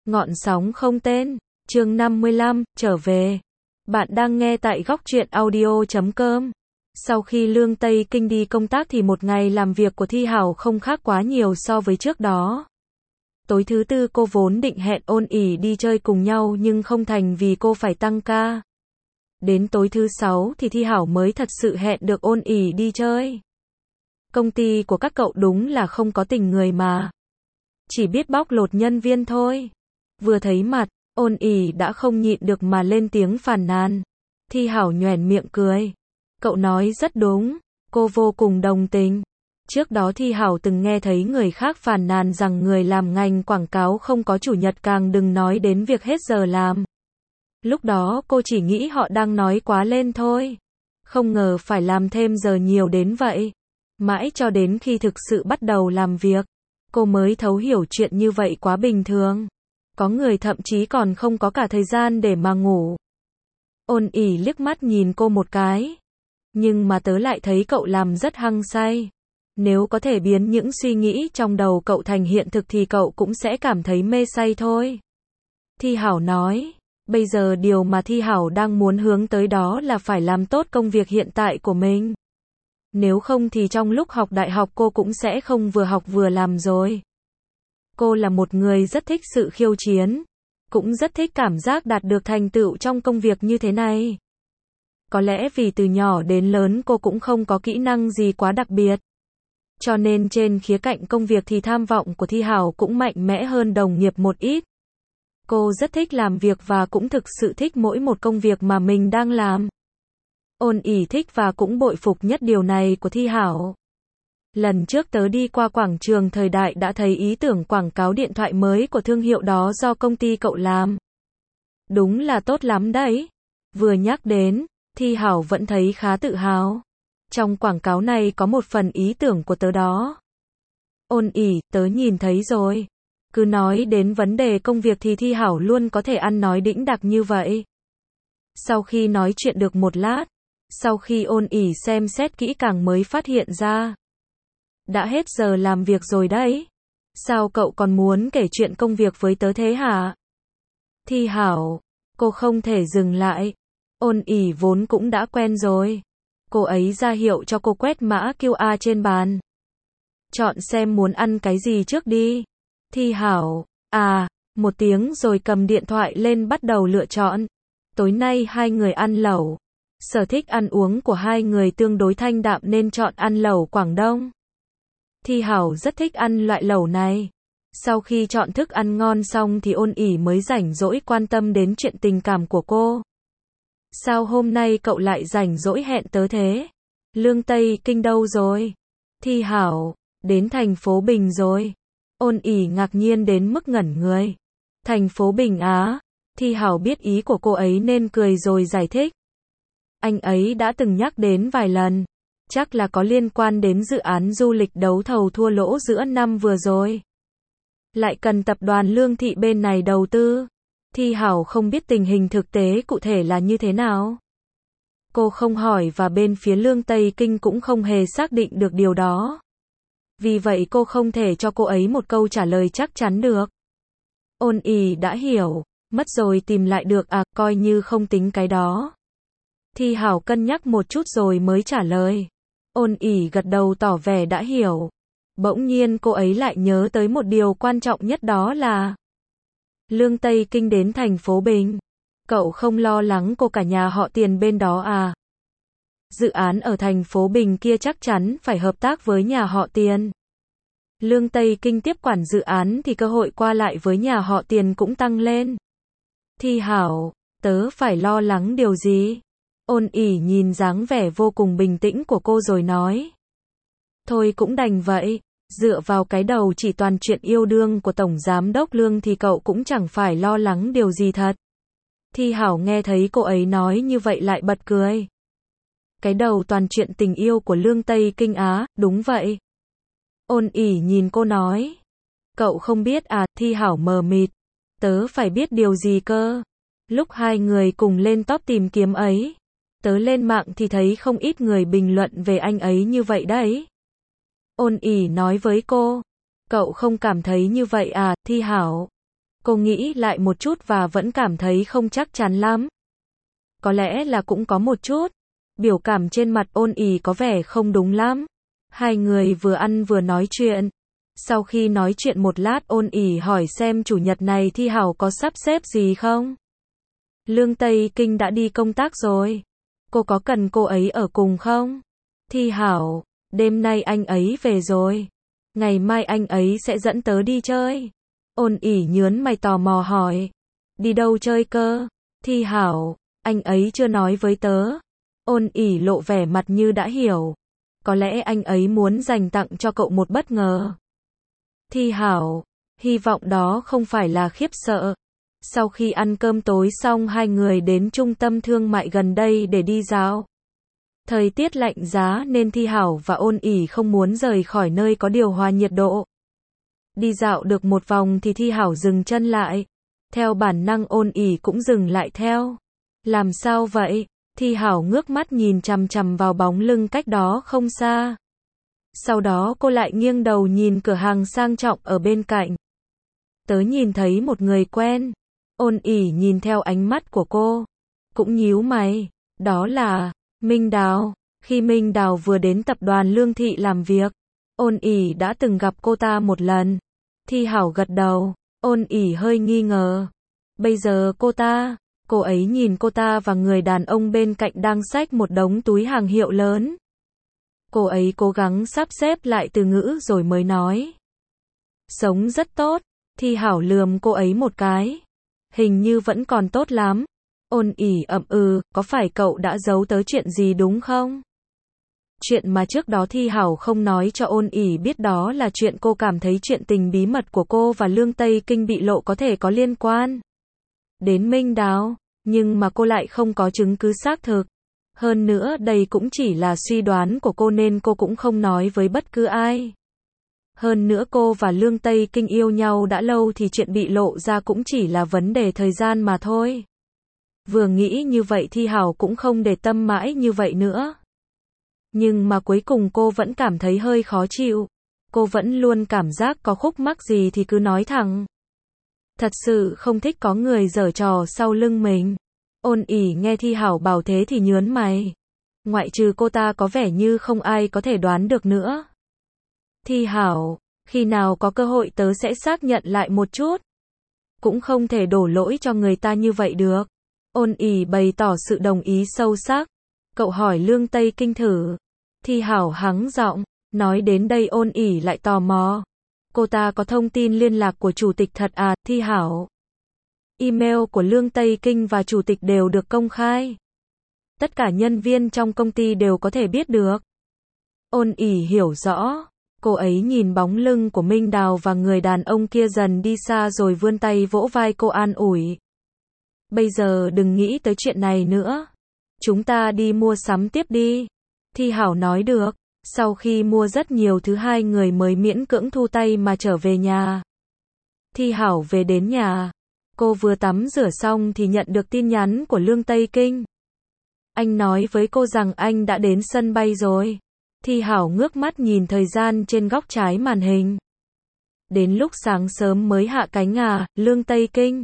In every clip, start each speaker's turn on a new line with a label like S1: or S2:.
S1: Ngọn sóng không tên, chương 55, trở về. Bạn đang nghe tại góc truyện audio.com. Sau khi Lương Tây Kinh đi công tác thì một ngày làm việc của Thi Hảo không khác quá nhiều so với trước đó. Tối thứ tư cô vốn định hẹn Ôn ỉ đi chơi cùng nhau nhưng không thành vì cô phải tăng ca. Đến tối thứ sáu thì Thi Hảo mới thật sự hẹn được Ôn ỉ đi chơi. Công ty của các cậu đúng là không có tình người mà. Chỉ biết bóc lột nhân viên thôi. Vừa thấy mặt, Ôn ỉ đã không nhịn được mà lên tiếng phàn nàn. Thi Hảo nhoẻn miệng cười. Cậu nói rất đúng, cô vô cùng đồng tình. Trước đó Thi Hảo từng nghe thấy người khác phàn nàn rằng người làm ngành quảng cáo không có chủ nhật, càng đừng nói đến việc hết giờ làm. Lúc đó cô chỉ nghĩ họ đang nói quá lên thôi. Không ngờ phải làm thêm giờ nhiều đến vậy. Mãi cho đến khi thực sự bắt đầu làm việc, cô mới thấu hiểu chuyện như vậy quá bình thường. Có người thậm chí còn không có cả thời gian để mà ngủ. Ôn ỉ liếc mắt nhìn cô một cái. Nhưng mà tớ lại thấy cậu làm rất hăng say. Nếu có thể biến những suy nghĩ trong đầu cậu thành hiện thực thì cậu cũng sẽ cảm thấy mê say thôi. Thi Hảo nói. Bây giờ điều mà Thi Hảo đang muốn hướng tới đó là phải làm tốt công việc hiện tại của mình. Nếu không thì trong lúc học đại học cô cũng sẽ không vừa học vừa làm rồi. Cô là một người rất thích sự khiêu chiến, cũng rất thích cảm giác đạt được thành tựu trong công việc như thế này. Có lẽ vì từ nhỏ đến lớn cô cũng không có kỹ năng gì quá đặc biệt. Cho nên trên khía cạnh công việc thì tham vọng của Thi Hảo cũng mạnh mẽ hơn đồng nghiệp một ít. Cô rất thích làm việc và cũng thực sự thích mỗi một công việc mà mình đang làm. Ôn ỉ thích và cũng bội phục nhất điều này của Thi Hảo. Lần trước tớ đi qua quảng trường Thời Đại đã thấy ý tưởng quảng cáo điện thoại mới của thương hiệu đó do công ty cậu làm. Đúng là tốt lắm đấy. Vừa nhắc đến, Thi Hảo vẫn thấy khá tự hào. Trong quảng cáo này có một phần ý tưởng của tớ đó. Ôn ỉ, tớ nhìn thấy rồi. Cứ nói đến vấn đề công việc thì Thi Hảo luôn có thể ăn nói đĩnh đạc như vậy. Sau khi nói chuyện được một lát, sau khi Ôn ỉ xem xét kỹ càng mới phát hiện ra. Đã hết giờ làm việc rồi đấy. Sao cậu còn muốn kể chuyện công việc với tớ thế hả? Thi Hảo, cô không thể dừng lại. Ôn ỉ vốn cũng đã quen rồi. Cô ấy ra hiệu cho cô quét mã QR trên bàn. Chọn xem muốn ăn cái gì trước đi. Thi Hảo, một tiếng rồi cầm điện thoại lên bắt đầu lựa chọn. Tối nay hai người ăn lẩu. Sở thích ăn uống của hai người tương đối thanh đạm nên chọn ăn lẩu Quảng Đông. Thi Hảo rất thích ăn loại lẩu này. Sau khi chọn thức ăn ngon xong thì Ôn ỉ mới rảnh rỗi quan tâm đến chuyện tình cảm của cô. Sao hôm nay cậu lại rảnh rỗi hẹn tớ thế? Lương Tây Kinh đâu rồi? Thi Hảo, đến thành phố Bình rồi. Ôn ỉ ngạc nhiên đến mức ngẩn người. Thành phố Bình á? Thi Hảo biết ý của cô ấy nên cười rồi giải thích. Anh ấy đã từng nhắc đến vài lần. Chắc là có liên quan đến dự án du lịch đấu thầu thua lỗ giữa năm vừa rồi. Lại cần tập đoàn Lương Thị bên này đầu tư. Thi Hảo không biết tình hình thực tế cụ thể là như thế nào. Cô không hỏi và bên phía Lương Tây Kinh cũng không hề xác định được điều đó. Vì vậy cô không thể cho cô ấy một câu trả lời chắc chắn được. Ôn ỉ đã hiểu, mất rồi tìm lại được coi như không tính cái đó. Thi Hảo cân nhắc một chút rồi mới trả lời. Ôn ỉ gật đầu tỏ vẻ đã hiểu. Bỗng nhiên cô ấy lại nhớ tới một điều quan trọng nhất, đó là Lương Tây Kinh đến thành phố Bình. Cậu không lo lắng cô cả nhà họ Tiền bên đó à? Dự án ở thành phố Bình kia chắc chắn phải hợp tác với nhà họ Tiền. Lương Tây Kinh tiếp quản dự án thì cơ hội qua lại với nhà họ Tiền cũng tăng lên. Thi Hảo, tớ phải lo lắng điều gì? Ôn ỉ nhìn dáng vẻ vô cùng bình tĩnh của cô rồi nói. Thôi cũng đành vậy, dựa vào cái đầu chỉ toàn chuyện yêu đương của Tổng Giám đốc Lương thì cậu cũng chẳng phải lo lắng điều gì thật. Thi Hảo nghe thấy cô ấy nói như vậy lại bật cười. Cái đầu toàn chuyện tình yêu của Lương Tây Kinh á, đúng vậy. Ôn ỉ nhìn cô nói. Cậu không biết à? Thi Hảo mờ mịt. Tớ phải biết điều gì cơ? Lúc hai người cùng lên top tìm kiếm ấy, tớ lên mạng thì thấy không ít người bình luận về anh ấy như vậy đấy. Ôn ỉ nói với cô. Cậu không cảm thấy như vậy à? Thi Hảo. Cô nghĩ lại một chút và vẫn cảm thấy không chắc chắn lắm. Có lẽ là cũng có một chút. Biểu cảm trên mặt Ôn ỉ có vẻ không đúng lắm. Hai người vừa ăn vừa nói chuyện. Sau khi nói chuyện một lát, Ôn ỉ hỏi xem chủ nhật này Thi Hảo có sắp xếp gì không. Lương Tây Kinh đã đi công tác rồi. Cô có cần cô ấy ở cùng không? Thi Hảo, đêm nay anh ấy về rồi. Ngày mai anh ấy sẽ dẫn tớ đi chơi. Ôn ỉ nhớn mày tò mò hỏi. Đi đâu chơi cơ? Thi Hảo, anh ấy chưa nói với tớ. Ôn ỉ lộ vẻ mặt như đã hiểu. Có lẽ anh ấy muốn dành tặng cho cậu một bất ngờ. Thi Hảo, hy vọng đó không phải là khiếp sợ. Sau khi ăn cơm tối xong, hai người đến trung tâm thương mại gần đây để đi dạo. Thời tiết lạnh giá nên Thi Hảo và Ôn ỉ không muốn rời khỏi nơi có điều hòa nhiệt độ. Đi dạo được một vòng thì Thi Hảo dừng chân lại. Theo bản năng Ôn ỉ cũng dừng lại theo. Làm sao vậy? Thi Hảo ngước mắt nhìn chằm chằm vào bóng lưng cách đó không xa. Sau đó cô lại nghiêng đầu nhìn cửa hàng sang trọng ở bên cạnh. Tớ nhìn thấy một người quen. Ôn ỉ nhìn theo ánh mắt của cô. Cũng nhíu mày. Đó là Minh Đào. Khi Minh Đào vừa đến tập đoàn Lương Thị làm việc, Ôn ỉ đã từng gặp cô ta một lần. Thi Hảo gật đầu. Ôn ỉ hơi nghi ngờ. Bây giờ cô ấy nhìn cô ta và người đàn ông bên cạnh đang xách một đống túi hàng hiệu lớn. Cô ấy cố gắng sắp xếp lại từ ngữ rồi mới nói. Sống rất tốt. Thi Hảo lườm cô ấy một cái. Hình như vẫn còn tốt lắm. Ôn ỉ ậm ừ, có phải cậu đã giấu tớ chuyện gì đúng không? Chuyện mà trước đó Thi Hảo không nói cho Ôn ỉ biết, đó là chuyện cô cảm thấy chuyện tình bí mật của cô và Lương Tây Kinh bị lộ có thể có liên quan đến Minh Đào, nhưng mà cô lại không có chứng cứ xác thực. Hơn nữa đây cũng chỉ là suy đoán của cô nên cô cũng không nói với bất cứ ai. Hơn nữa cô và Lương Tây Kinh yêu nhau đã lâu thì chuyện bị lộ ra cũng chỉ là vấn đề thời gian mà thôi. Vừa nghĩ như vậy Thi Hảo cũng không để tâm mãi như vậy nữa. Nhưng mà cuối cùng cô vẫn cảm thấy hơi khó chịu. Cô vẫn luôn cảm giác có khúc mắc gì thì cứ nói thẳng. Thật sự không thích có người giở trò sau lưng mình. Ôn ỉ nghe Thi Hảo bảo thế thì nhớn mày. Ngoại trừ cô ta có vẻ như không ai có thể đoán được nữa. Thi Hảo, khi nào có cơ hội tớ sẽ xác nhận lại một chút. Cũng không thể đổ lỗi cho người ta như vậy được. Ôn ỉ bày tỏ sự đồng ý sâu sắc. Cậu hỏi Lương Tây Kinh thử. Thi Hảo hắng giọng. Nói đến đây Ôn ỉ lại tò mò. Cô ta có thông tin liên lạc của chủ tịch thật à? Thi Hảo. Email của Lương Tây Kinh và chủ tịch đều được công khai. Tất cả nhân viên trong công ty đều có thể biết được. Ôn ỉ hiểu rõ. Cô ấy nhìn bóng lưng của Minh Đào và người đàn ông kia dần đi xa rồi vươn tay vỗ vai cô an ủi. Bây giờ đừng nghĩ tới chuyện này nữa. Chúng ta đi mua sắm tiếp đi. Thi Hảo nói được. Sau khi mua rất nhiều thứ hai người mới miễn cưỡng thu tay mà trở về nhà. Thi Hảo về đến nhà. Cô vừa tắm rửa xong thì nhận được tin nhắn của Lương Tây Kinh. Anh nói với cô rằng anh đã đến sân bay rồi. Thi Hảo ngước mắt nhìn thời gian trên góc trái màn hình. Đến lúc sáng sớm mới hạ cánh à, Lương Tây Kinh?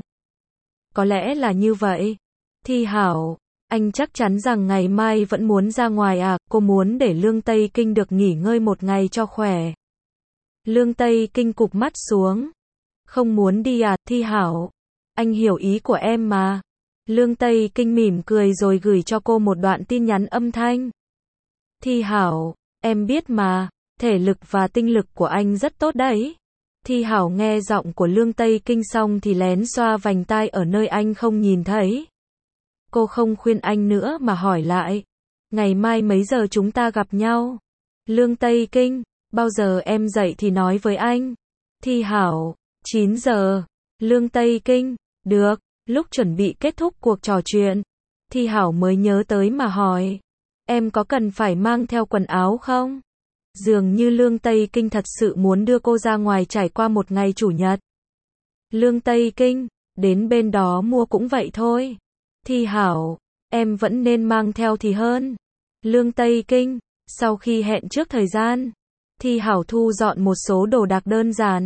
S1: Có lẽ là như vậy. Thi Hảo, anh chắc chắn rằng ngày mai vẫn muốn ra ngoài à? Cô muốn để Lương Tây Kinh được nghỉ ngơi một ngày cho khỏe. Lương Tây Kinh cụp mắt xuống. Không muốn đi à? Thi Hảo, anh hiểu ý của em mà. Lương Tây Kinh mỉm cười rồi gửi cho cô một đoạn tin nhắn âm thanh. Thi Hảo, em biết mà, thể lực và tinh lực của anh rất tốt đấy. Thi Hảo nghe giọng của Lương Tây Kinh xong thì lén xoa vành tai ở nơi anh không nhìn thấy. Cô không khuyên anh nữa mà hỏi lại. Ngày mai mấy giờ chúng ta gặp nhau? Lương Tây Kinh, bao giờ em dậy thì nói với anh. Thi Hảo, 9 giờ. Lương Tây Kinh, được. Lúc chuẩn bị kết thúc cuộc trò chuyện, Thi Hảo mới nhớ tới mà hỏi. Em có cần phải mang theo quần áo không? Dường như Lương Tây Kinh thật sự muốn đưa cô ra ngoài trải qua một ngày chủ nhật. Lương Tây Kinh, đến bên đó mua cũng vậy thôi. Thi Hảo, em vẫn nên mang theo thì hơn. Lương Tây Kinh, sau khi hẹn trước thời gian, Thi Hảo thu dọn một số đồ đạc đơn giản.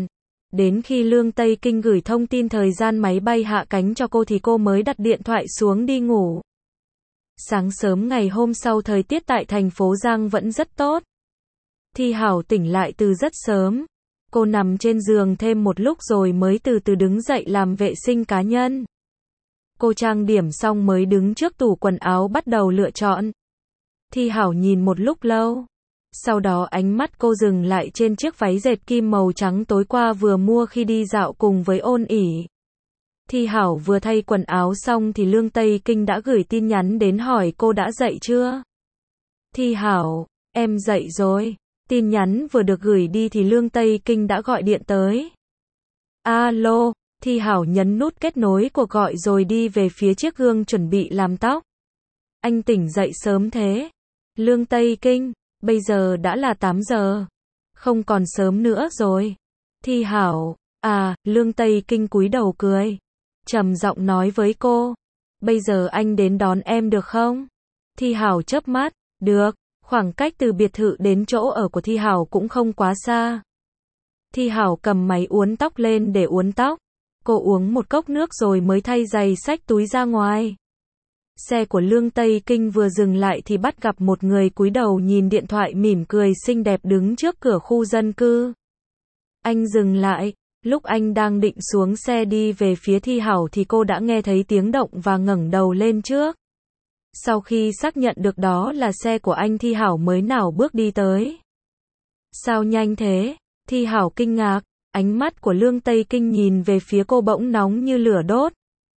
S1: Đến khi Lương Tây Kinh gửi thông tin thời gian máy bay hạ cánh cho cô thì cô mới đặt điện thoại xuống đi ngủ. Sáng sớm ngày hôm sau thời tiết tại thành phố Giang vẫn rất tốt. Thi Hảo tỉnh lại từ rất sớm. Cô nằm trên giường thêm một lúc rồi mới từ từ đứng dậy làm vệ sinh cá nhân. Cô trang điểm xong mới đứng trước tủ quần áo bắt đầu lựa chọn. Thi Hảo nhìn một lúc lâu. Sau đó ánh mắt cô dừng lại trên chiếc váy dệt kim màu trắng tối qua vừa mua khi đi dạo cùng với Ôn ỉ. Thi Hảo vừa thay quần áo xong thì Lương Tây Kinh đã gửi tin nhắn đến hỏi cô đã dậy chưa. Thi Hảo, em dậy rồi. Tin nhắn vừa được gửi đi thì Lương Tây Kinh đã gọi điện tới. Alo, Thi Hảo nhấn nút kết nối cuộc gọi rồi đi về phía chiếc gương chuẩn bị làm tóc. Anh tỉnh dậy sớm thế. Lương Tây Kinh, bây giờ đã là 8 giờ. Không còn sớm nữa rồi. Thi Hảo, Lương Tây Kinh cúi đầu cười. Trầm giọng nói với cô. Bây giờ anh đến đón em được không? Thi Hảo chớp mắt, được. Khoảng cách từ biệt thự đến chỗ ở của Thi Hảo cũng không quá xa. Thi Hảo cầm máy uốn tóc lên để uốn tóc. Cô uống một cốc nước rồi mới thay giày xách túi ra ngoài. Xe của Lương Tây Kinh vừa dừng lại thì bắt gặp một người cúi đầu nhìn điện thoại mỉm cười xinh đẹp đứng trước cửa khu dân cư. Anh dừng lại. Lúc anh đang định xuống xe đi về phía Thi Hảo thì cô đã nghe thấy tiếng động và ngẩng đầu lên trước. Sau khi xác nhận được đó là xe của anh, Thi Hảo mới nảo bước đi tới. Sao nhanh thế? Thi Hảo kinh ngạc, ánh mắt của Lương Tây Kinh nhìn về phía cô bỗng nóng như lửa đốt.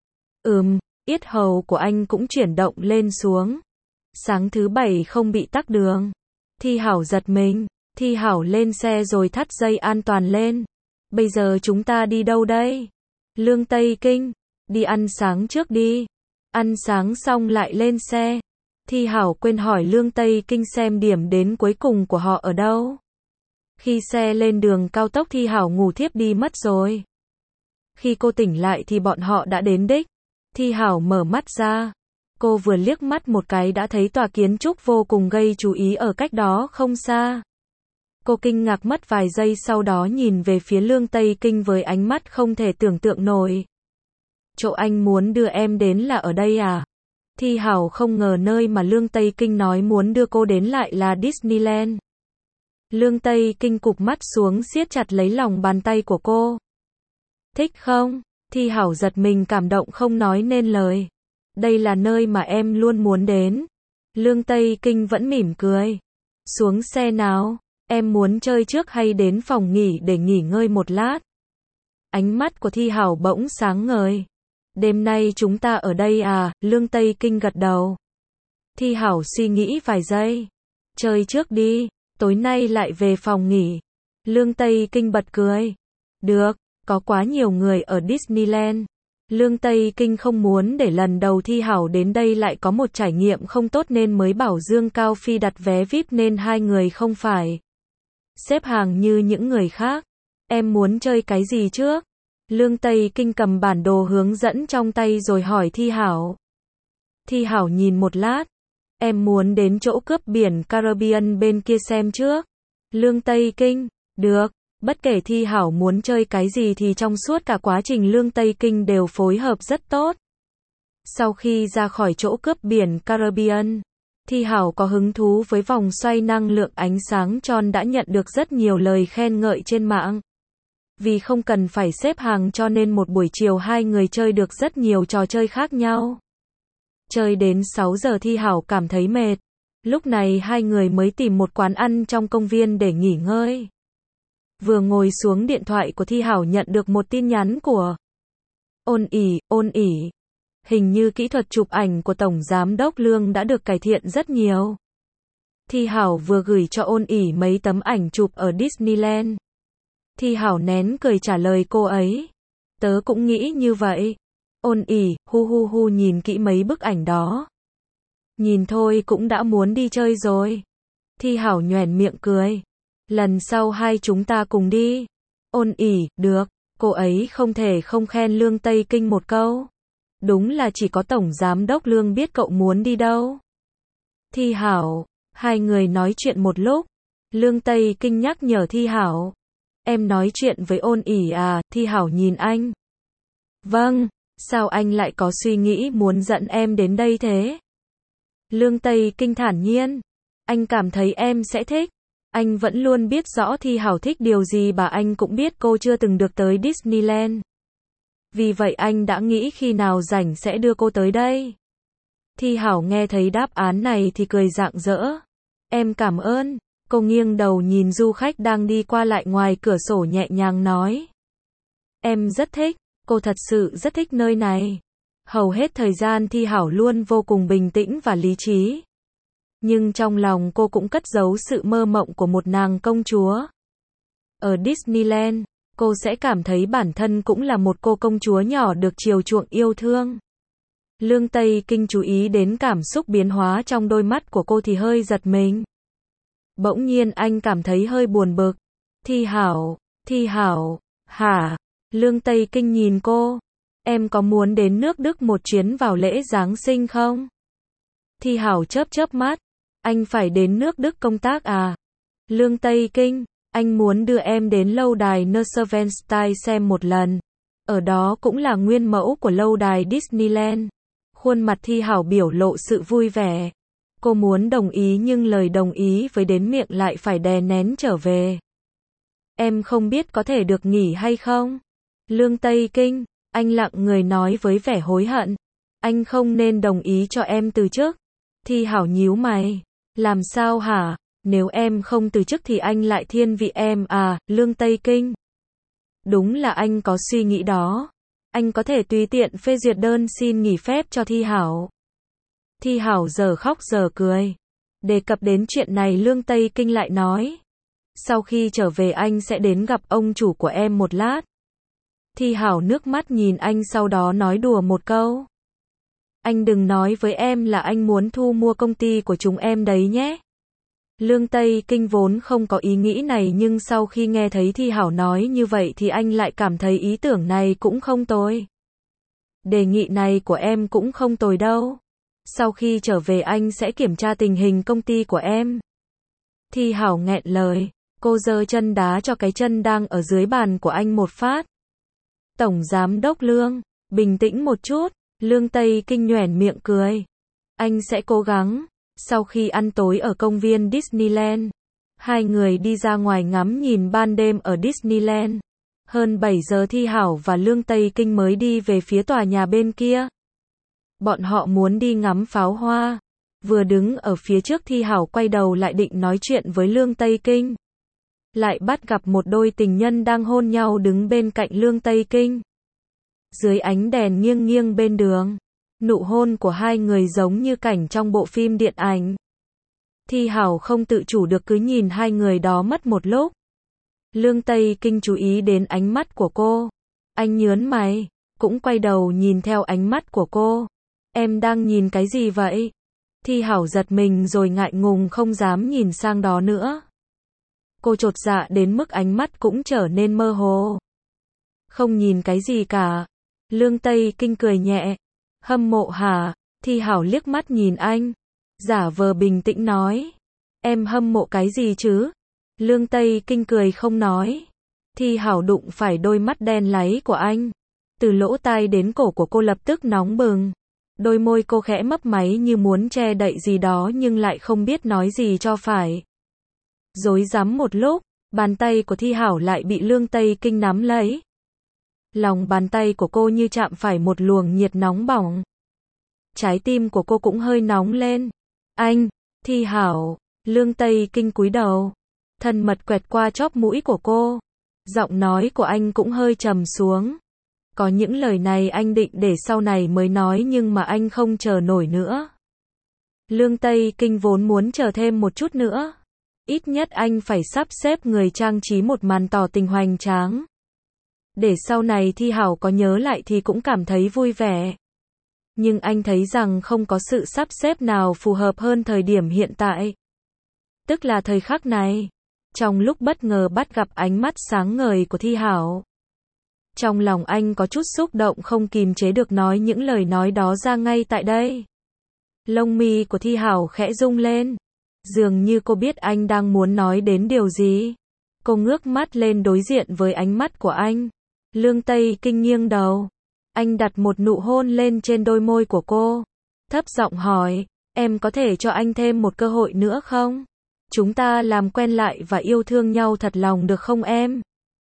S1: Yết hầu của anh cũng chuyển động lên xuống. Sáng thứ Bảy không bị tắc đường. Thi Hảo giật mình, Thi Hảo lên xe rồi thắt dây an toàn lên. Bây giờ chúng ta đi đâu đây? Lương Tây Kinh, đi ăn sáng trước đi. Ăn sáng xong lại lên xe. Thi Hảo quên hỏi Lương Tây Kinh xem điểm đến cuối cùng của họ ở đâu. Khi xe lên đường cao tốc Thi Hảo ngủ thiếp đi mất rồi. Khi cô tỉnh lại thì bọn họ đã đến đích. Thi Hảo mở mắt ra. Cô vừa liếc mắt một cái đã thấy tòa kiến trúc vô cùng gây chú ý ở cách đó không xa. Cô kinh ngạc mất vài giây sau đó nhìn về phía Lương Tây Kinh với ánh mắt không thể tưởng tượng nổi. Chỗ anh muốn đưa em đến là ở đây à? Thi Hảo không ngờ nơi mà Lương Tây Kinh nói muốn đưa cô đến lại là Disneyland. Lương Tây Kinh cụp mắt xuống siết chặt lấy lòng bàn tay của cô. Thích không? Thi Hảo giật mình cảm động không nói nên lời. Đây là nơi mà em luôn muốn đến. Lương Tây Kinh vẫn mỉm cười. Xuống xe nào, em muốn chơi trước hay đến phòng nghỉ để nghỉ ngơi một lát? Ánh mắt của Thi Hảo bỗng sáng ngời. Đêm nay chúng ta ở đây à? Lương Tây Kinh gật đầu. Thi Hảo suy nghĩ vài giây. Chơi trước đi, tối nay lại về phòng nghỉ. Lương Tây Kinh bật cười. Được, có quá nhiều người ở Disneyland. Lương Tây Kinh không muốn để lần đầu Thi Hảo đến đây lại có một trải nghiệm không tốt nên mới bảo Dương Cao Phi đặt vé VIP nên hai người không phải xếp hàng như những người khác. Em muốn chơi cái gì trước? Lương Tây Kinh cầm bản đồ hướng dẫn trong tay rồi hỏi Thi Hảo. Thi Hảo nhìn một lát. Em muốn đến chỗ cướp biển Caribbean bên kia xem trước. Lương Tây Kinh, được. Bất kể Thi Hảo muốn chơi cái gì thì trong suốt cả quá trình Lương Tây Kinh đều phối hợp rất tốt. Sau khi ra khỏi chỗ cướp biển Caribbean, Thi Hảo có hứng thú với vòng xoay năng lượng ánh sáng tròn đã nhận được rất nhiều lời khen ngợi trên mạng. Vì không cần phải xếp hàng cho nên một buổi chiều hai người chơi được rất nhiều trò chơi khác nhau. Chơi đến 6 giờ Thi Hảo cảm thấy mệt. Lúc này hai người mới tìm một quán ăn trong công viên để nghỉ ngơi. Vừa ngồi xuống điện thoại của Thi Hảo nhận được một tin nhắn của Ôn ỉ. Hình như kỹ thuật chụp ảnh của Tổng Giám đốc Lương đã được cải thiện rất nhiều. Thi Hảo vừa gửi cho Ôn ỉ mấy tấm ảnh chụp ở Disneyland. Thi Hảo nén cười trả lời cô ấy. Tớ cũng nghĩ như vậy. Ôn ỉ, hu nhìn kỹ mấy bức ảnh đó. Nhìn thôi cũng đã muốn đi chơi rồi. Thi Hảo nhoẻn miệng cười. Lần sau hai chúng ta cùng đi. Ôn ỉ, được. Cô ấy không thể không khen Lương Tây Kinh một câu. Đúng là chỉ có Tổng Giám đốc Lương biết cậu muốn đi đâu. Thi Hảo, hai người nói chuyện một lúc. Lương Tây Kinh nhắc nhở Thi Hảo. Em nói chuyện với Ôn ỉ à? Thi Hảo nhìn anh. Vâng, sao anh lại có suy nghĩ muốn dẫn em đến đây thế? Lương Tây Kinh thản nhiên. Anh cảm thấy em sẽ thích. Anh vẫn luôn biết rõ Thi Hảo thích điều gì và anh cũng biết cô chưa từng được tới Disneyland. Vì vậy anh đã nghĩ khi nào rảnh sẽ đưa cô tới đây. Thi Hảo nghe thấy đáp án này thì cười rạng rỡ. Em cảm ơn. Cô nghiêng đầu nhìn du khách đang đi qua lại ngoài cửa sổ nhẹ nhàng nói. Em rất thích. Cô thật sự rất thích nơi này. Hầu hết thời gian Thi Hảo luôn vô cùng bình tĩnh và lý trí. Nhưng trong lòng cô cũng cất giấu sự mơ mộng của một nàng công chúa. Ở Disneyland, cô sẽ cảm thấy bản thân cũng là một cô công chúa nhỏ được chiều chuộng yêu thương. Lương Tây Kinh chú ý đến cảm xúc biến hóa trong đôi mắt của cô thì hơi giật mình. Bỗng nhiên anh cảm thấy hơi buồn bực. Thi Hảo, hả? Lương Tây Kinh nhìn cô. Em có muốn đến nước Đức một chuyến vào lễ Giáng sinh không? Thi Hảo chớp chớp mắt. Anh phải đến nước Đức công tác à? Lương Tây Kinh, anh muốn đưa em đến lâu đài Neuschwanstein xem một lần. Ở đó cũng là nguyên mẫu của lâu đài Disneyland. Khuôn mặt Thi Hảo biểu lộ sự vui vẻ. Cô muốn đồng ý nhưng lời đồng ý với đến miệng lại phải đè nén trở về. Em không biết có thể được nghỉ hay không? Lương Tây Kinh, anh lặng người nói với vẻ hối hận. Anh không nên đồng ý cho em từ chức. Thi Hảo nhíu mày. Làm sao hả? Nếu em không từ chức thì anh lại thiên vị em à? Lương Tây Kinh. Đúng là anh có suy nghĩ đó. Anh có thể tùy tiện phê duyệt đơn xin nghỉ phép cho Thi Hảo. Thi Hảo giờ khóc giờ cười. Đề cập đến chuyện này Lương Tây Kinh lại nói. Sau khi trở về anh sẽ đến gặp ông chủ của em một lát. Thi Hảo nước mắt nhìn anh sau đó nói đùa một câu. Anh đừng nói với em là anh muốn thu mua công ty của chúng em đấy nhé. Lương Tây Kinh vốn không có ý nghĩ này nhưng sau khi nghe thấy Thi Hảo nói như vậy thì anh lại cảm thấy ý tưởng này cũng không tồi. Đề nghị này của em cũng không tồi đâu. Sau khi trở về anh sẽ kiểm tra tình hình công ty của em. Thi Hảo nghẹn lời, cô giơ chân đá cho cái chân đang ở dưới bàn của anh một phát. Tổng giám đốc Lương, bình tĩnh một chút. Lương Tây Kinh nhoẻn miệng cười. Anh sẽ cố gắng. Sau khi ăn tối ở công viên Disneyland, hai người đi ra ngoài ngắm nhìn ban đêm ở Disneyland. Hơn 7 giờ Thi Hảo và Lương Tây Kinh mới đi về phía tòa nhà bên kia. Bọn họ muốn đi ngắm pháo hoa. Vừa đứng ở phía trước Thi Hảo quay đầu lại định nói chuyện với Lương Tây Kinh. Lại bắt gặp một đôi tình nhân đang hôn nhau đứng bên cạnh Lương Tây Kinh. Dưới ánh đèn nghiêng nghiêng bên đường, nụ hôn của hai người giống như cảnh trong bộ phim điện ảnh. Thi Hảo không tự chủ được cứ nhìn hai người đó mất một lúc. Lương Tây Kinh chú ý đến ánh mắt của cô. Anh nhớn mày, cũng quay đầu nhìn theo ánh mắt của cô. Em đang nhìn cái gì vậy? Thi Hảo giật mình rồi ngại ngùng không dám nhìn sang đó nữa. Cô chột dạ đến mức ánh mắt cũng trở nên mơ hồ. Không nhìn cái gì cả. Lương Tây Kinh cười nhẹ. Hâm mộ hả? Thi Hảo liếc mắt nhìn anh. Giả vờ bình tĩnh nói. Em hâm mộ cái gì chứ? Lương Tây Kinh cười không nói. Thi Hảo đụng phải đôi mắt đen láy của anh. Từ lỗ tai đến cổ của cô lập tức nóng bừng. Đôi môi cô khẽ mấp máy như muốn che đậy gì đó nhưng lại không biết nói gì cho phải. Rối rắm một lúc, bàn tay của Thi Hảo lại bị Lương Tây Kinh nắm lấy. Lòng bàn tay của cô như chạm phải một luồng nhiệt nóng bỏng. Trái tim của cô cũng hơi nóng lên. Anh, Thi Hảo, Lương Tây Kinh cúi đầu. Thân mật quẹt qua chóp mũi của cô. Giọng nói của anh cũng hơi trầm xuống. Có những lời này anh định để sau này mới nói nhưng mà anh không chờ nổi nữa. Lương Tây Kinh vốn muốn chờ thêm một chút nữa. Ít nhất anh phải sắp xếp người trang trí một màn tỏ tình hoành tráng. Để sau này Thi Hảo có nhớ lại thì cũng cảm thấy vui vẻ. Nhưng anh thấy rằng không có sự sắp xếp nào phù hợp hơn thời điểm hiện tại. Tức là thời khắc này. Trong lúc bất ngờ bắt gặp ánh mắt sáng ngời của Thi Hảo. Trong lòng anh có chút xúc động không kìm chế được nói những lời nói đó ra ngay tại đây. Lông mi của Thi Hảo khẽ rung lên. Dường như cô biết anh đang muốn nói đến điều gì. Cô ngước mắt lên đối diện với ánh mắt của anh. Lương Tây Kinh nghiêng đầu. Anh đặt một nụ hôn lên trên đôi môi của cô. Thấp giọng hỏi, em có thể cho anh thêm một cơ hội nữa không? Chúng ta làm quen lại và yêu thương nhau thật lòng được không em?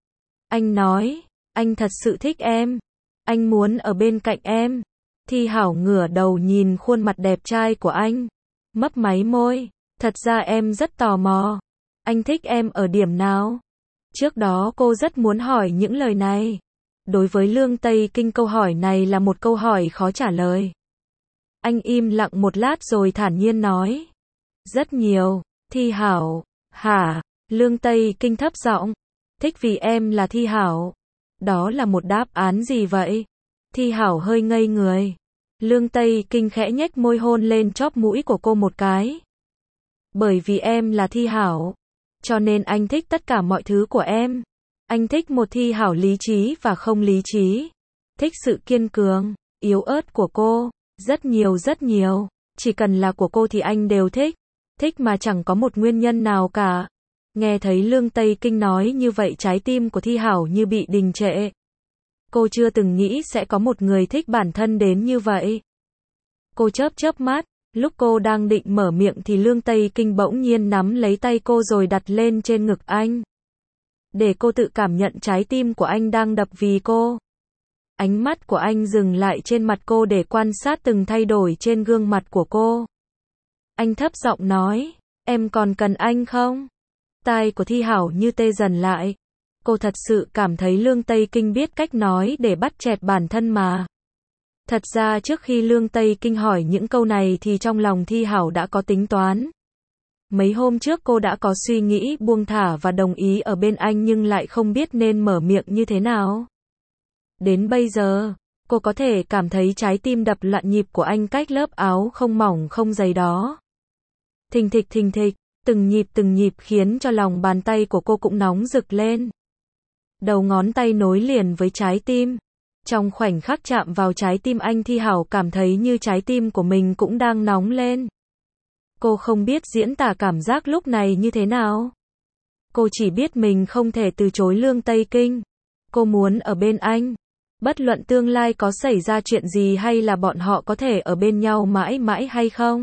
S1: Anh nói, anh thật sự thích em. Anh muốn ở bên cạnh em. Thi Hảo ngửa đầu nhìn khuôn mặt đẹp trai của anh. Mấp máy môi, thật ra em rất tò mò. Anh thích em ở điểm nào? Trước đó cô rất muốn hỏi những lời này. Đối với Lương Tây Kinh câu hỏi này là một câu hỏi khó trả lời. Anh im lặng một lát rồi thản nhiên nói. Rất nhiều. Thi Hảo, hả? Lương Tây Kinh thấp giọng. Thích vì em là Thi Hảo. Đó là một đáp án gì vậy? Thi Hảo hơi ngây người. Lương Tây Kinh khẽ nhếch môi hôn lên chóp mũi của cô một cái. Bởi vì em là Thi Hảo, cho nên anh thích tất cả mọi thứ của em. Anh thích một Thi Hảo lý trí và không lý trí. Thích sự kiên cường, yếu ớt của cô. Rất nhiều. Chỉ cần là của cô thì anh đều thích. Thích mà chẳng có một nguyên nhân nào cả. Nghe thấy Lương Tây Kinh nói như vậy trái tim của Thi Hảo như bị đình trệ. Cô chưa từng nghĩ sẽ có một người thích bản thân đến như vậy. Cô chớp mắt, lúc cô đang định mở miệng thì Lương Tây Kinh bỗng nhiên nắm lấy tay cô rồi đặt lên trên ngực anh. Để cô tự cảm nhận trái tim của anh đang đập vì cô. Ánh mắt của anh dừng lại trên mặt cô để quan sát từng thay đổi trên gương mặt của cô. Anh thấp giọng nói, em còn cần anh không? Tai của Thi Hảo như tê dần lại. Cô thật sự cảm thấy Lương Tây Kinh biết cách nói để bắt chẹt bản thân mà. Thật ra trước khi Lương Tây Kinh hỏi những câu này thì trong lòng Thi Hảo đã có tính toán. Mấy hôm trước cô đã có suy nghĩ buông thả và đồng ý ở bên anh nhưng lại không biết nên mở miệng như thế nào. Đến bây giờ, cô có thể cảm thấy trái tim đập loạn nhịp của anh cách lớp áo không mỏng không dày đó. Thình thịch, từng nhịp khiến cho lòng bàn tay của cô cũng nóng rực lên. Đầu ngón tay nối liền với trái tim. Trong khoảnh khắc chạm vào trái tim anh, Thi Hảo cảm thấy như trái tim của mình cũng đang nóng lên. Cô không biết diễn tả cảm giác lúc này như thế nào. Cô chỉ biết mình không thể từ chối Lương Tây Kinh. Cô muốn ở bên anh. Bất luận tương lai có xảy ra chuyện gì hay là bọn họ có thể ở bên nhau mãi mãi hay không.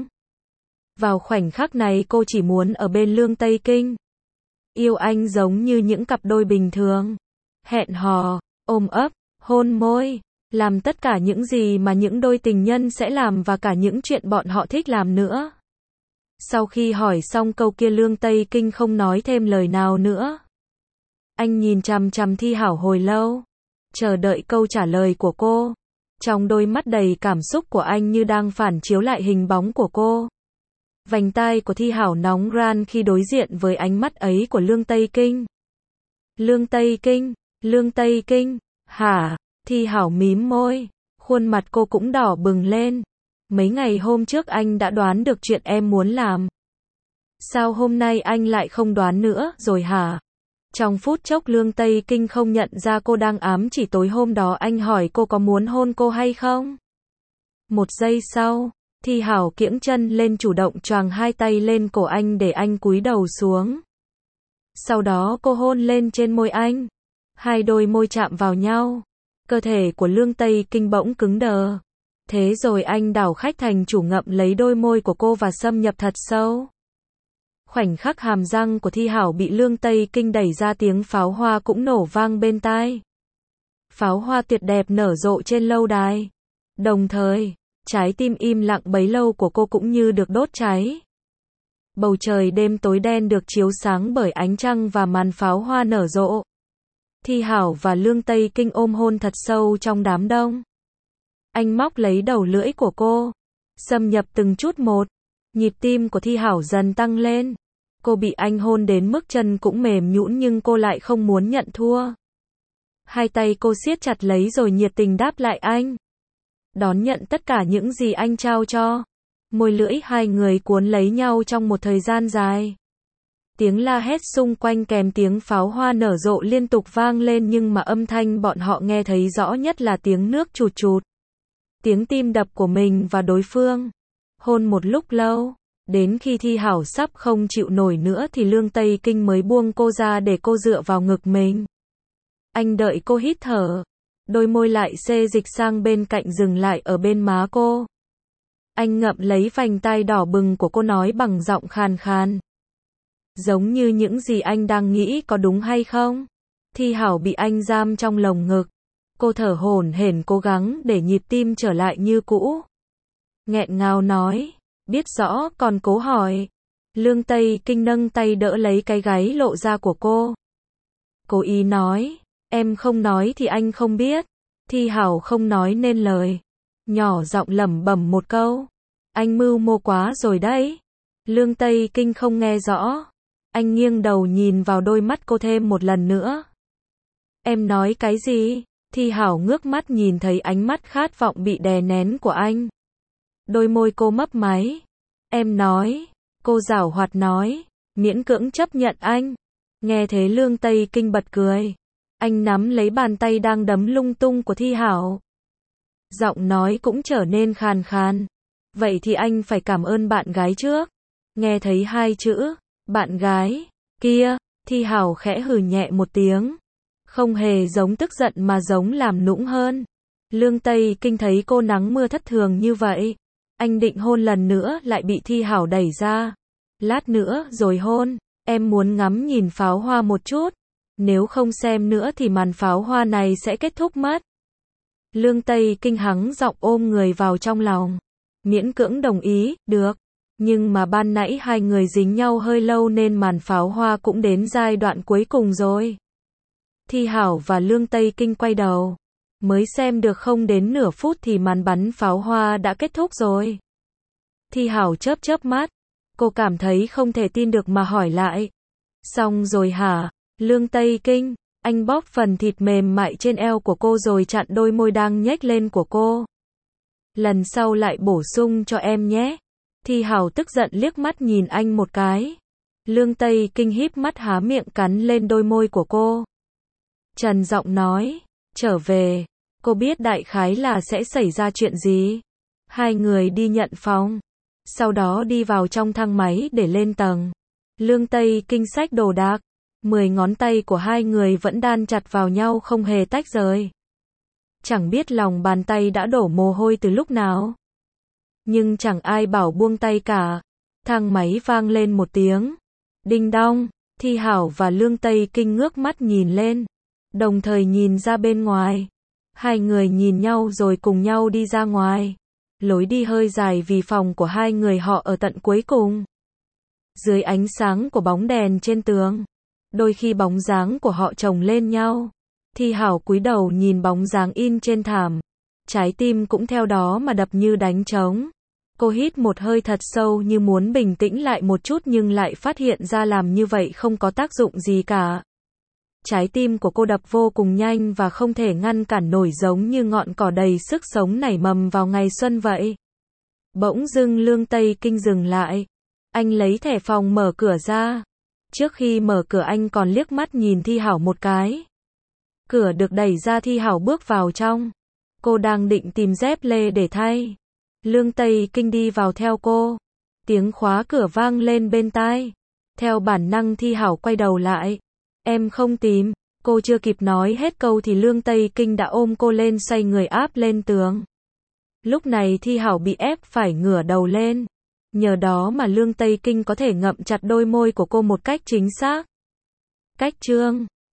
S1: Vào khoảnh khắc này cô chỉ muốn ở bên Lương Tây Kinh. Yêu anh giống như những cặp đôi bình thường. Hẹn hò, ôm ấp, hôn môi, làm tất cả những gì mà những đôi tình nhân sẽ làm và cả những chuyện bọn họ thích làm nữa. Sau khi hỏi xong câu kia Lương Tây Kinh không nói thêm lời nào nữa. Anh nhìn chằm chằm Thi Hảo hồi lâu, chờ đợi câu trả lời của cô. Trong đôi mắt đầy cảm xúc của anh như đang phản chiếu lại hình bóng của cô. Vành tai của Thi Hảo nóng ran khi đối diện với ánh mắt ấy của Lương Tây Kinh. Lương Tây Kinh, hả? Thi Hảo mím môi, khuôn mặt cô cũng đỏ bừng lên. Mấy ngày hôm trước anh đã đoán được chuyện em muốn làm. Sao hôm nay anh lại không đoán nữa rồi hả? Trong phút chốc Lương Tây Kinh không nhận ra cô đang ám chỉ tối hôm đó anh hỏi cô có muốn hôn cô hay không. Một giây sau, Thi Hảo kiễng chân lên chủ động choàng hai tay lên cổ anh để anh cúi đầu xuống. Sau đó cô hôn lên trên môi anh. Hai đôi môi chạm vào nhau. Cơ thể của Lương Tây Kinh bỗng cứng đờ. Thế rồi anh đảo khách thành chủ ngậm lấy đôi môi của cô và xâm nhập thật sâu. Khoảnh khắc hàm răng của Thi Hảo bị Lương Tây Kinh đẩy ra, tiếng pháo hoa cũng nổ vang bên tai. Pháo hoa tuyệt đẹp nở rộ trên lâu đài. Đồng thời, trái tim im lặng bấy lâu của cô cũng như được đốt cháy. Bầu trời đêm tối đen được chiếu sáng bởi ánh trăng và màn pháo hoa nở rộ. Thi Hảo và Lương Tây Kinh ôm hôn thật sâu trong đám đông. Anh móc lấy đầu lưỡi của cô, xâm nhập từng chút một. Nhịp tim của Thi Hảo dần tăng lên. Cô bị anh hôn đến mức chân cũng mềm nhũn nhưng cô lại không muốn nhận thua. Hai tay cô siết chặt lấy rồi nhiệt tình đáp lại anh. Đón nhận tất cả những gì anh trao cho. Môi lưỡi hai người cuốn lấy nhau trong một thời gian dài. Tiếng la hét xung quanh kèm tiếng pháo hoa nở rộ liên tục vang lên nhưng mà âm thanh bọn họ nghe thấy rõ nhất là tiếng nước chụt chụt. Tiếng tim đập của mình và đối phương. Hôn một lúc lâu, Đến khi Thi Hảo sắp không chịu nổi nữa thì Lương Tây Kinh mới buông cô ra để cô dựa vào ngực mình. Anh đợi cô hít thở. Đôi môi lại xê dịch sang bên cạnh dừng lại ở bên má cô. Anh ngậm lấy vành tai đỏ bừng của cô nói bằng giọng khàn khàn. Giống như những gì anh đang nghĩ có đúng hay không? Thi Hảo bị anh giam trong lồng ngực. Cô thở hổn hển cố gắng để nhịp tim trở lại như cũ. Nghẹn ngào nói, biết rõ còn cố hỏi. Lương Tây Kinh nâng tay đỡ lấy cái gáy lộ ra của cô. Cố ý nói, em không nói thì anh không biết. Thi Hảo không nói nên lời. Nhỏ giọng lẩm bẩm một câu. Anh mưu mô quá rồi đấy. Lương Tây Kinh không nghe rõ. Anh nghiêng đầu nhìn vào đôi mắt cô thêm một lần nữa. Em nói cái gì? Thi Hảo ngước mắt nhìn thấy ánh mắt khát vọng bị đè nén của anh. Đôi môi cô mấp máy. Em nói. Cô giảo hoạt nói. Miễn cưỡng chấp nhận anh. Nghe thế Lương Tây Kinh bật cười. Anh nắm lấy bàn tay đang đấm lung tung của Thi Hảo. Giọng nói cũng trở nên khàn khàn. Vậy thì anh phải cảm ơn bạn gái trước. Nghe thấy hai chữ, bạn gái, kia, Thi Hảo khẽ hừ nhẹ một tiếng. Không hề giống tức giận mà giống làm nũng hơn. Lương Tây Kinh thấy cô nắng mưa thất thường như vậy. Anh định hôn lần nữa lại bị Thi Hảo đẩy ra. Lát nữa rồi hôn, em muốn ngắm nhìn pháo hoa một chút. Nếu không xem nữa thì màn pháo hoa này sẽ kết thúc mất. Lương Tây Kinh hắng giọng ôm người vào trong lòng. Miễn cưỡng đồng ý, được. Nhưng mà ban nãy hai người dính nhau hơi lâu nên màn pháo hoa cũng đến giai đoạn cuối cùng rồi. Thi Hảo và Lương Tây Kinh quay đầu. Mới xem được không đến nửa phút thì màn bắn pháo hoa đã kết thúc rồi. Thi Hảo chớp chớp mắt. Cô cảm thấy không thể tin được mà hỏi lại. Xong rồi hả? Lương Tây Kinh, anh bóp phần thịt mềm mại trên eo của cô rồi chặn đôi môi đang nhếch lên của cô. Lần sau lại bổ sung cho em nhé. Thi Hảo tức giận liếc mắt nhìn anh một cái. Lương Tây Kinh híp mắt há miệng cắn lên đôi môi của cô. Trần giọng nói, trở về. Cô biết đại khái là sẽ xảy ra chuyện gì. Hai người đi nhận phòng. Sau đó đi vào trong thang máy để lên tầng. Lương Tây Kinh xách đồ đạc. 10 ngón tay của hai người vẫn đan chặt vào nhau không hề tách rời. Chẳng biết lòng bàn tay đã đổ mồ hôi từ lúc nào. Nhưng chẳng ai bảo buông tay cả. Thang máy vang lên một tiếng. Đinh đong, Thi Hảo và Lương Tây Kinh ngước mắt nhìn lên. Đồng thời nhìn ra bên ngoài. Hai người nhìn nhau rồi cùng nhau đi ra ngoài. Lối đi hơi dài vì phòng của hai người họ ở tận cuối cùng. Dưới ánh sáng của bóng đèn trên tường. Đôi khi bóng dáng của họ chồng lên nhau. Thi Hảo cúi đầu nhìn bóng dáng in trên thảm. Trái tim cũng theo đó mà đập như đánh trống. Cô hít một hơi thật sâu như muốn bình tĩnh lại một chút nhưng lại phát hiện ra làm như vậy không có tác dụng gì cả. Trái tim của cô đập vô cùng nhanh và không thể ngăn cản nổi giống như ngọn cỏ đầy sức sống nảy mầm vào ngày xuân vậy. Bỗng dưng Lương Tây Kinh dừng lại. Anh lấy thẻ phòng mở cửa ra. Trước khi mở cửa anh còn liếc mắt nhìn Thi Hảo một cái. Cửa được đẩy ra Thi Hảo bước vào trong. Cô đang định tìm dép lê để thay. Lương Tây Kinh đi vào theo cô. Tiếng khóa cửa vang lên bên tai. Theo bản năng Thi Hảo quay đầu lại. Em không tìm. Cô chưa kịp nói hết câu thì Lương Tây Kinh đã ôm cô lên xoay người áp lên tường. Lúc này Thi Hảo bị ép phải ngửa đầu lên. Nhờ đó mà Lương Tây Kinh có thể ngậm chặt đôi môi của cô một cách chính xác. Cách chương